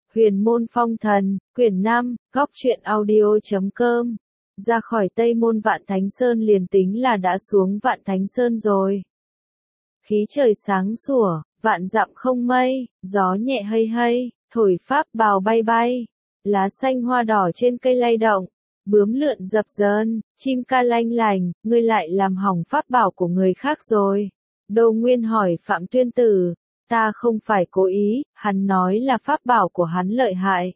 Huyền môn phong thần, quyển 5, góc truyện audio.com. Ra khỏi Tây Môn Vạn Thánh Sơn liền tính là đã xuống Vạn Thánh Sơn rồi. Khí trời sáng sủa, vạn dặm không mây, gió nhẹ hây hây, thổi pháp bào bay bay. Lá xanh hoa đỏ trên cây lay động, bướm lượn dập dờn, chim ca lanh lành, ngươi lại làm hỏng pháp bảo của người khác rồi. Đô Nguyên hỏi Phạm Tuyên Tử. Ta không phải cố ý, hắn nói là pháp bảo của hắn lợi hại.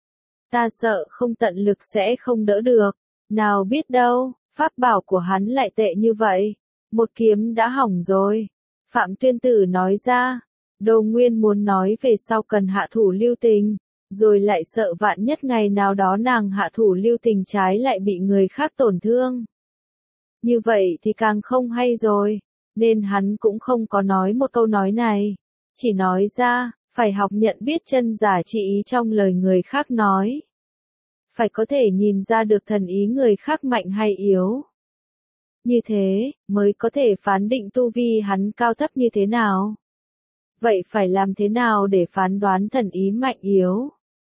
Ta sợ không tận lực sẽ không đỡ được. Nào biết đâu, pháp bảo của hắn lại tệ như vậy. Một kiếm đã hỏng rồi. Phạm Tuyên Tử nói ra. Đô Nguyên muốn nói về sau cần hạ thủ lưu tình. Rồi lại sợ vạn nhất ngày nào đó nàng hạ thủ lưu tình trái lại bị người khác tổn thương. Như vậy thì càng không hay rồi. Nên hắn cũng không có nói một câu nói này. Chỉ nói ra, phải học nhận biết chân giả trị ý trong lời người khác nói. Phải có thể nhìn ra được thần ý người khác mạnh hay yếu. Như thế, mới có thể phán định tu vi hắn cao thấp như thế nào. Vậy phải làm thế nào để phán đoán thần ý mạnh yếu?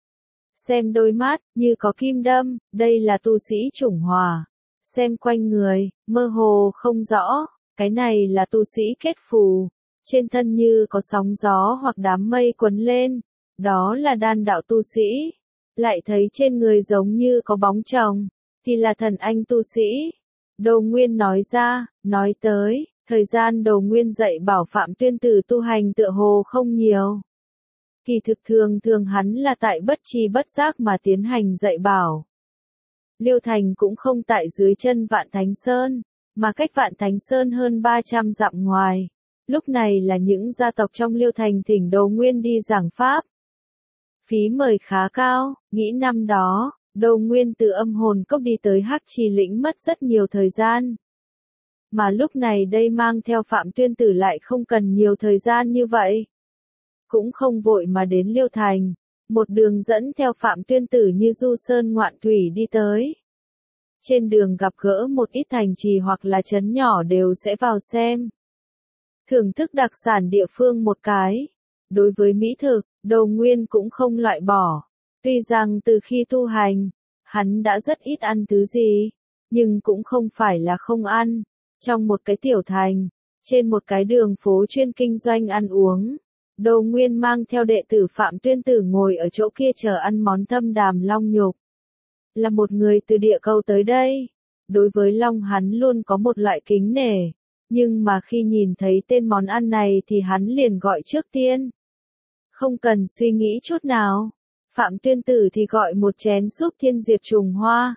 Xem đôi mắt, như có kim đâm, đây là tu sĩ chủng hòa. Xem quanh người, mơ hồ không rõ, cái này là tu sĩ kết phù. Trên thân như có sóng gió hoặc đám mây quấn lên, đó là đan đạo tu sĩ. Lại thấy trên người giống như có bóng chồng, thì là thần anh tu sĩ. Đô Nguyên nói ra, nói tới, thời gian Đô Nguyên dạy bảo Phạm Tuyên Tử tu hành tựa hồ không nhiều. Kỳ thực thường hắn là tại bất tri bất giác mà tiến hành dạy bảo. Liêu Thành cũng không tại dưới chân Vạn Thánh Sơn, mà cách Vạn Thánh Sơn hơn 300 dặm ngoài. Lúc này là những gia tộc trong Liêu Thành thỉnh Đô Nguyên đi giảng pháp. Phí mời khá cao, nghĩ năm đó, Đô Nguyên từ Âm Hồn Cốc đi tới Hắc Trì Lĩnh mất rất nhiều thời gian. Mà lúc này đây mang theo Phạm Tuyên Tử lại không cần nhiều thời gian như vậy. Cũng không vội mà đến Liêu Thành, một đường dẫn theo Phạm Tuyên Tử như du sơn ngoạn thủy đi tới. Trên đường gặp gỡ một ít thành trì hoặc là trấn nhỏ đều sẽ vào xem. Thưởng thức đặc sản địa phương một cái. Đối với mỹ thực, Đô Nguyên cũng không loại bỏ. Tuy rằng từ khi tu hành, hắn đã rất ít ăn thứ gì, nhưng cũng không phải là không ăn. Trong một cái tiểu thành, trên một cái đường phố chuyên kinh doanh ăn uống, Đô Nguyên mang theo đệ tử Phạm Tuyên Tử ngồi ở chỗ kia chờ ăn món thâm đàm long nhục. Là một người từ địa cầu tới đây. Đối với long hắn luôn có một loại kính nể. Nhưng mà khi nhìn thấy tên món ăn này thì hắn liền gọi trước tiên. Không cần suy nghĩ chút nào. Phạm Tuyên Tử thì gọi một chén súp thiên diệp trùng hoa.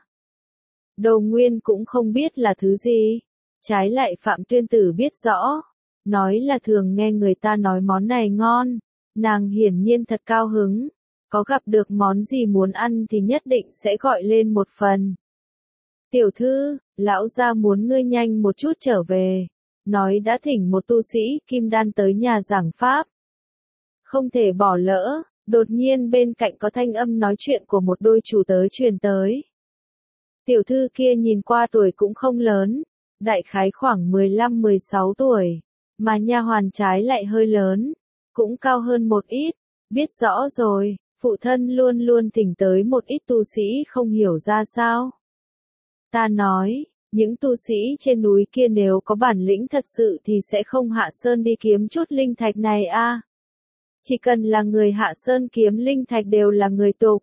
Đô Nguyên cũng không biết là thứ gì. Trái lại Phạm Tuyên Tử biết rõ. Nói là thường nghe người ta nói món này ngon. Nàng hiển nhiên thật cao hứng. Có gặp được món gì muốn ăn thì nhất định sẽ gọi lên một phần. Tiểu thư, lão gia muốn ngươi nhanh một chút trở về. Nói đã thỉnh một tu sĩ kim đan tới nhà giảng pháp. Không thể bỏ lỡ, đột nhiên bên cạnh có thanh âm nói chuyện của một đôi chủ tớ truyền tới. Tiểu thư kia nhìn qua tuổi cũng không lớn, đại khái khoảng 15-16 tuổi, mà nha hoàn trái lại hơi lớn, cũng cao hơn một ít, biết rõ rồi, phụ thân luôn luôn thỉnh tới một ít tu sĩ không hiểu ra sao. Ta nói, những tu sĩ trên núi kia nếu có bản lĩnh thật sự thì sẽ không hạ sơn đi kiếm chút linh thạch này a. Chỉ cần là người hạ sơn kiếm linh thạch đều là người tục.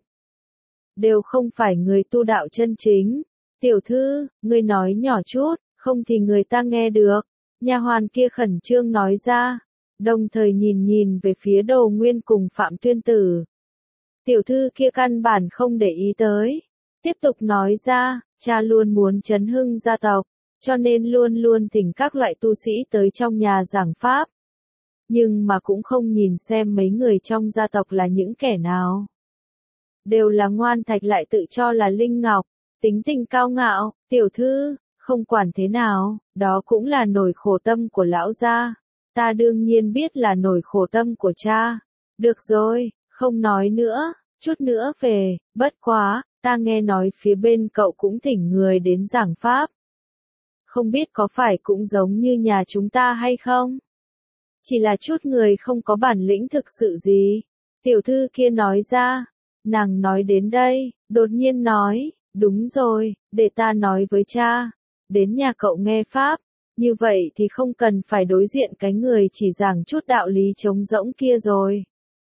Đều không phải người tu đạo chân chính. Tiểu thư, ngươi nói nhỏ chút, không thì người ta nghe được. Nha hoàn kia khẩn trương nói ra. Đồng thời nhìn về phía Đô Nguyên cùng Phạm Tuyên Tử. Tiểu thư kia căn bản không để ý tới. Tiếp tục nói ra, cha luôn muốn chấn hưng gia tộc, cho nên luôn thỉnh các loại tu sĩ tới trong nhà giảng pháp. Nhưng mà cũng không nhìn xem mấy người trong gia tộc là những kẻ nào. Đều là ngoan thạch lại tự cho là linh ngọc, tính tình cao ngạo, tiểu thư, không quản thế nào, đó cũng là nỗi khổ tâm của lão gia. Ta đương nhiên biết là nỗi khổ tâm của cha. Được rồi, không nói nữa, chút nữa về, bất quá, ta nghe nói phía bên cậu cũng thỉnh người đến giảng pháp. Không biết có phải cũng giống như nhà chúng ta hay không? Chỉ là chút người không có bản lĩnh thực sự gì. Tiểu thư kia nói ra. Nàng nói đến đây, đột nhiên nói, đúng rồi, để ta nói với cha. Đến nhà cậu nghe Pháp, như vậy thì không cần phải đối diện cái người chỉ giảng chút đạo lý trống rỗng kia rồi.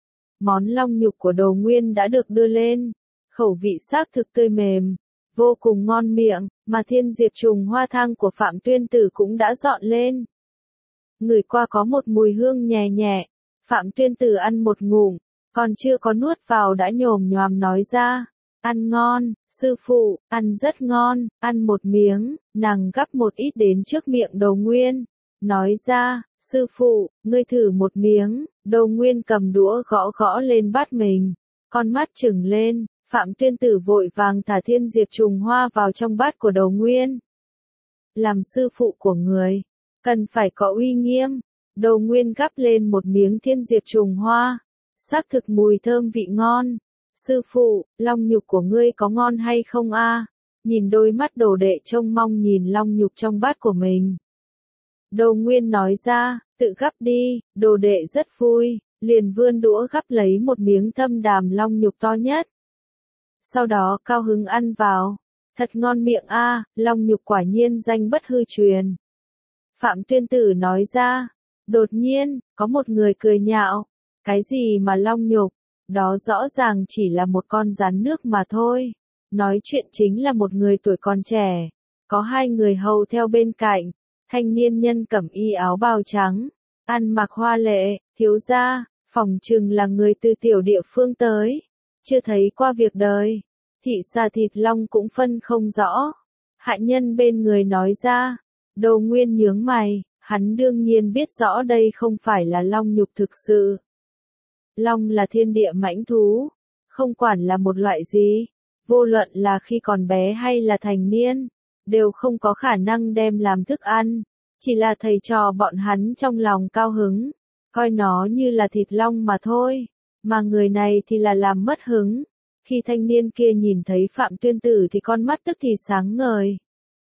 Món long nhục của Đồ Nguyên đã được đưa lên, khẩu vị xác thực tươi mềm, vô cùng ngon miệng, mà thiên diệp trùng hoa thang của Phạm Tuyên Tử cũng đã dọn lên. Ngửi qua có một mùi hương nhẹ nhẹ, Phạm Tuyên Tử ăn một ngụm, còn chưa có nuốt vào đã nhồm nhoàm nói ra, ăn ngon, sư phụ, ăn rất ngon, ăn một miếng, nàng gắp một ít đến trước miệng Đồ Nguyên, nói ra, sư phụ, ngươi thử một miếng. Đồ Nguyên cầm đũa gõ gõ lên bát mình, con mắt trừng lên, Phạm Tuyên Tử vội vàng thả thiên diệp trùng hoa vào trong bát của Đồ Nguyên. Làm sư phụ của người, cần phải có uy nghiêm. Đồ Nguyên gắp lên một miếng thiên diệp trùng hoa, xác thực mùi thơm vị ngon. Sư phụ, long nhục của ngươi có ngon hay không a? Nhìn đôi mắt đồ đệ trông mong nhìn long nhục trong bát của mình. Đồ Nguyên nói ra, tự gắp đi. Đồ đệ rất vui, liền vươn đũa gắp lấy một miếng thâm đàm long nhục to nhất. Sau đó cao hứng ăn vào, thật ngon miệng a, long nhục quả nhiên danh bất hư truyền. Phạm Tuyên Tử nói ra, đột nhiên, có một người cười nhạo, cái gì mà long nhục, đó rõ ràng chỉ là một con rắn nước mà thôi. Nói chuyện chính là một người tuổi còn trẻ, có hai người hầu theo bên cạnh. Thanh niên nhân cẩm y áo bào trắng, ăn mặc hoa lệ, thiếu gia, phỏng chừng là người từ tiểu địa phương tới, chưa thấy qua việc đời, thị xà thịt long cũng phân không rõ. Hạ nhân bên người nói ra, Đồ Nguyên nhướng mày, hắn đương nhiên biết rõ đây không phải là long nhục thực sự. Long là thiên địa mãnh thú, không quản là một loại gì, vô luận là khi còn bé hay là thành niên, đều không có khả năng đem làm thức ăn, chỉ là thầy trò bọn hắn trong lòng cao hứng, coi nó như là thịt long mà thôi, mà người này thì là làm mất hứng. Khi thanh niên kia nhìn thấy Phạm Tuyên Tử thì con mắt tức thì sáng ngời.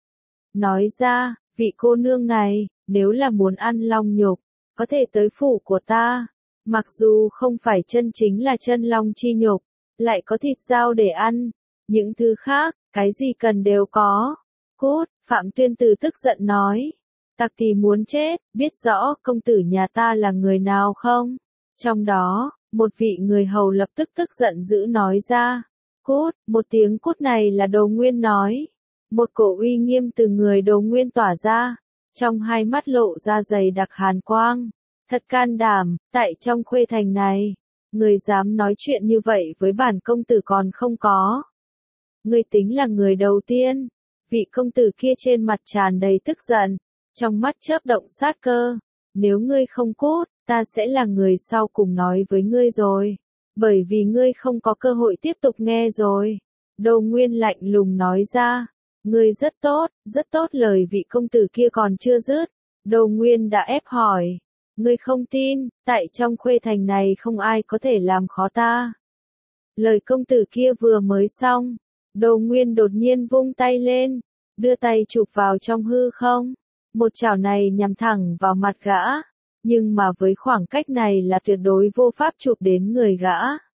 Nói ra, vị cô nương này, nếu là muốn ăn long nhục, có thể tới phủ của ta, mặc dù không phải chân chính là chân long chi nhục, lại có thịt dao để ăn, những thứ khác, cái gì cần đều có. Cút, Phạm Tuyên Tử tức giận nói. Tặc thì muốn chết, biết rõ công tử nhà ta là người nào không? Trong đó, một vị người hầu lập tức tức giận dữ nói ra. Cút, một tiếng cút này là Đồ Nguyên nói. Một cổ uy nghiêm từ người Đồ Nguyên tỏa ra, trong hai mắt lộ ra dày đặc hàn quang. Thật can đảm, tại trong khuê thành này, người dám nói chuyện như vậy với bản công tử còn không có. Người tính là người đầu tiên. Vị công tử kia trên mặt tràn đầy tức giận, trong mắt chớp động sát cơ. Nếu ngươi không cút, ta sẽ là người sau cùng nói với ngươi rồi. Bởi vì ngươi không có cơ hội tiếp tục nghe rồi. Đồ Nguyên lạnh lùng nói ra. Ngươi rất tốt lời vị công tử kia còn chưa dứt. Đồ Nguyên đã ép hỏi. Ngươi không tin, tại trong khuê thành này không ai có thể làm khó ta. Lời công tử kia vừa mới xong. Đồ Nguyên đột nhiên vung tay lên, đưa tay chụp vào trong hư không. Một chảo này nhắm thẳng vào mặt gã, nhưng mà với khoảng cách này là tuyệt đối vô pháp chụp đến người gã.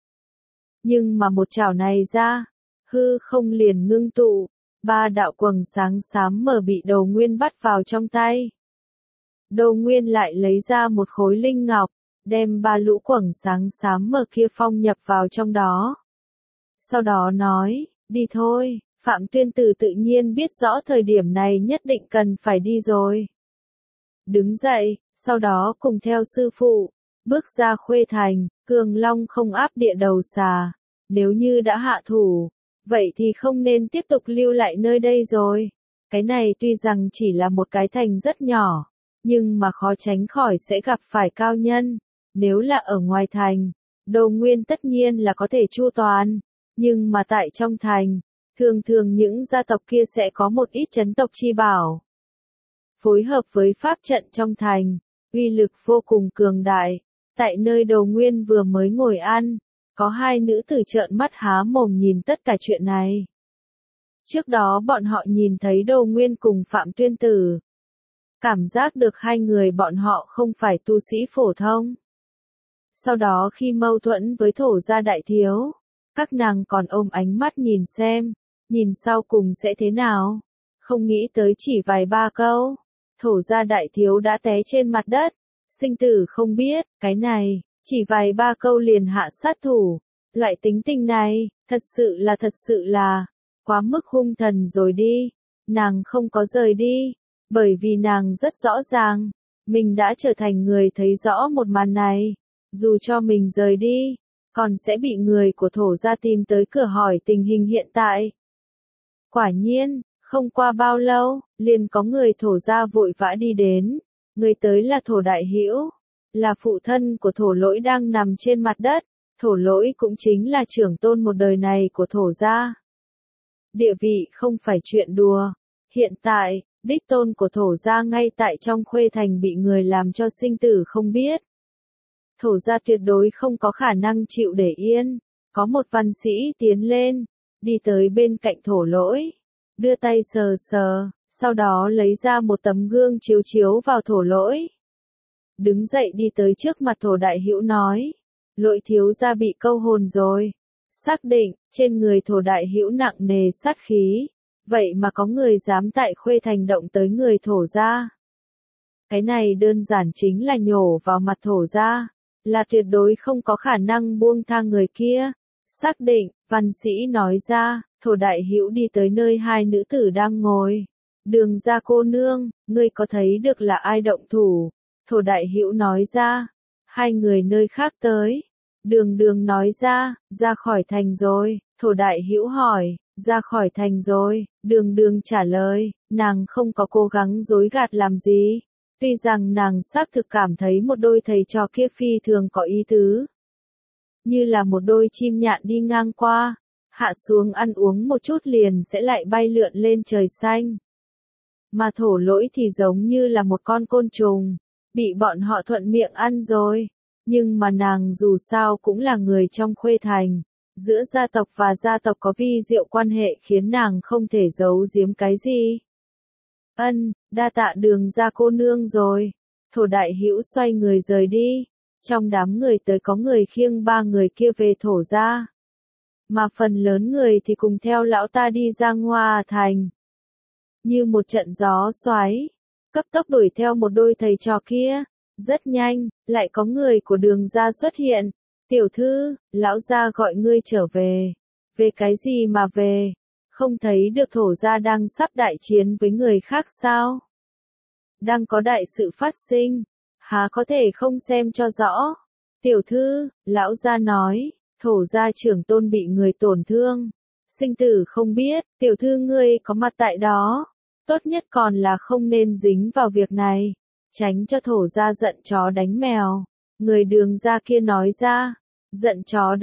Nhưng mà một chảo này ra, hư không liền ngưng tụ, ba đạo quầng sáng xám mờ bị Đồ Nguyên bắt vào trong tay. Đồ Nguyên lại lấy ra một khối linh ngọc, đem ba lũ quầng sáng xám mờ kia phong nhập vào trong đó. Sau đó nói, đi thôi. Phạm Tuyên Tử tự nhiên biết rõ thời điểm này nhất định cần phải đi rồi. Đứng dậy, sau đó cùng theo sư phụ, bước ra khuê thành. Cường Long không áp địa đầu xà, nếu như đã hạ thủ, vậy thì không nên tiếp tục lưu lại nơi đây rồi. Cái này tuy rằng chỉ là một cái thành rất nhỏ, nhưng mà khó tránh khỏi sẽ gặp phải cao nhân. Nếu là ở ngoài thành, Đồ Nguyên tất nhiên là có thể chu toàn, nhưng mà tại trong thành, thường thường những gia tộc kia sẽ có một ít trấn tộc chi bảo. Phối hợp với pháp trận trong thành, uy lực vô cùng cường đại. Tại nơi Đồ Nguyên vừa mới ngồi ăn, có hai nữ tử trợn mắt há mồm nhìn tất cả chuyện này. Trước đó bọn họ nhìn thấy Đồ Nguyên cùng Phạm Tuyên Tử. Cảm giác được hai người bọn họ không phải tu sĩ phổ thông. Sau đó khi mâu thuẫn với Thổ gia đại thiếu, các nàng còn ôm ánh mắt nhìn sau cùng sẽ thế nào. Không nghĩ tới chỉ vài ba câu, Thổ gia đại thiếu đã té trên mặt đất. Sinh tử không biết, cái này, chỉ vài ba câu liền hạ sát thủ. Loại tính tình này, thật sự là, quá mức hung thần rồi đi. Nàng không có rời đi, bởi vì nàng rất rõ ràng, mình đã trở thành người thấy rõ một màn này. Dù cho mình rời đi, còn sẽ bị người của Thổ gia tìm tới cửa hỏi tình hình hiện tại. Quả nhiên, không qua bao lâu, liền có người Thổ gia vội vã đi đến. Người tới là Thổ đại hữu, là phụ thân của Thổ lỗi đang nằm trên mặt đất. Thổ lỗi cũng chính là trưởng tôn một đời này của Thổ gia. Địa vị không phải chuyện đùa. Hiện tại, đích tôn của Thổ gia ngay tại trong Khuê Thành bị người làm cho sinh tử không biết. Thổ gia tuyệt đối không có khả năng chịu để yên. Có một văn sĩ tiến lên, đi tới bên cạnh Thổ lỗi, đưa tay sờ sờ, sau đó lấy ra một tấm gương chiếu vào Thổ lỗi. Đứng dậy đi tới trước mặt Thổ đại hữu nói, lỗi thiếu gia bị câu hồn rồi. Xác định, trên người Thổ đại hữu nặng nề sát khí, vậy mà có người dám tại Khuê Thành động tới người Thổ gia. Cái này đơn giản chính là nhổ vào mặt Thổ gia, là tuyệt đối không có khả năng buông tha người kia. Xác định, văn sĩ nói ra, Thổ đại hữu đi tới nơi hai nữ tử đang ngồi. Đường gia cô nương, ngươi có thấy được là ai động thủ? Thổ đại hữu nói ra, hai người nơi khác tới. Đường nói ra khỏi thành rồi. Thổ đại hữu hỏi, ra khỏi thành rồi. Đường trả lời, nàng không có cố gắng dối gạt làm gì. Tuy rằng nàng xác thực cảm thấy một đôi thầy trò kia phi thường có ý tứ. Như là một đôi chim nhạn đi ngang qua, hạ xuống ăn uống một chút liền sẽ lại bay lượn lên trời xanh. Mà Thổ lỗi thì giống như là một con côn trùng, bị bọn họ thuận miệng ăn rồi. Nhưng mà nàng dù sao cũng là người trong Khuê Thành. Giữa gia tộc và gia tộc có vi diệu quan hệ khiến nàng không thể giấu giếm cái gì. Đa tạ đường gia cô nương rồi. Thổ đại hữu xoay người rời đi. Trong đám người tới có người khiêng ba người kia về Thổ gia. Mà phần lớn người thì cùng theo lão ta đi ra Ngoa Thành. Như một trận gió xoáy, cấp tốc đuổi theo một đôi thầy trò kia. Rất nhanh, lại có người của đường gia xuất hiện. Tiểu thư, lão gia gọi ngươi trở về. Về cái gì mà về? Không thấy được Thổ gia đang sắp đại chiến với người khác sao? Đang có đại sự phát sinh, há có thể không xem cho rõ. Tiểu thư, lão gia nói, Thổ gia trưởng tôn bị người tổn thương. Sinh tử không biết, tiểu thư ngươi có mặt tại đó. Tốt nhất còn là không nên dính vào việc này, tránh cho Thổ gia giận chó đánh mèo. Người đường gia kia nói ra, giận chó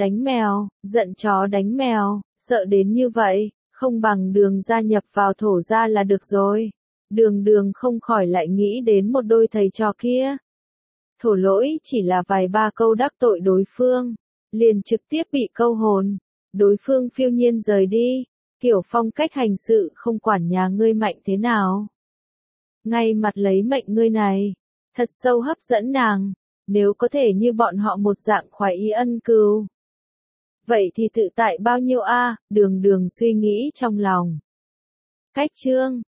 đánh mèo, sợ đến như vậy, không bằng đường gia nhập vào Thổ gia là được rồi. Đường không khỏi lại nghĩ đến một đôi thầy trò kia. Thổ lỗi chỉ là vài ba câu đắc tội đối phương, liền trực tiếp bị câu hồn. Đối phương phiêu nhiên rời đi, kiểu phong cách hành sự không quản nhà ngươi mạnh thế nào. Ngay mặt lấy mệnh ngươi này, thật sâu hấp dẫn nàng, nếu có thể như bọn họ một dạng khoái ý ân cừu. Vậy thì tự tại bao nhiêu a? Đường suy nghĩ trong lòng. Cách chương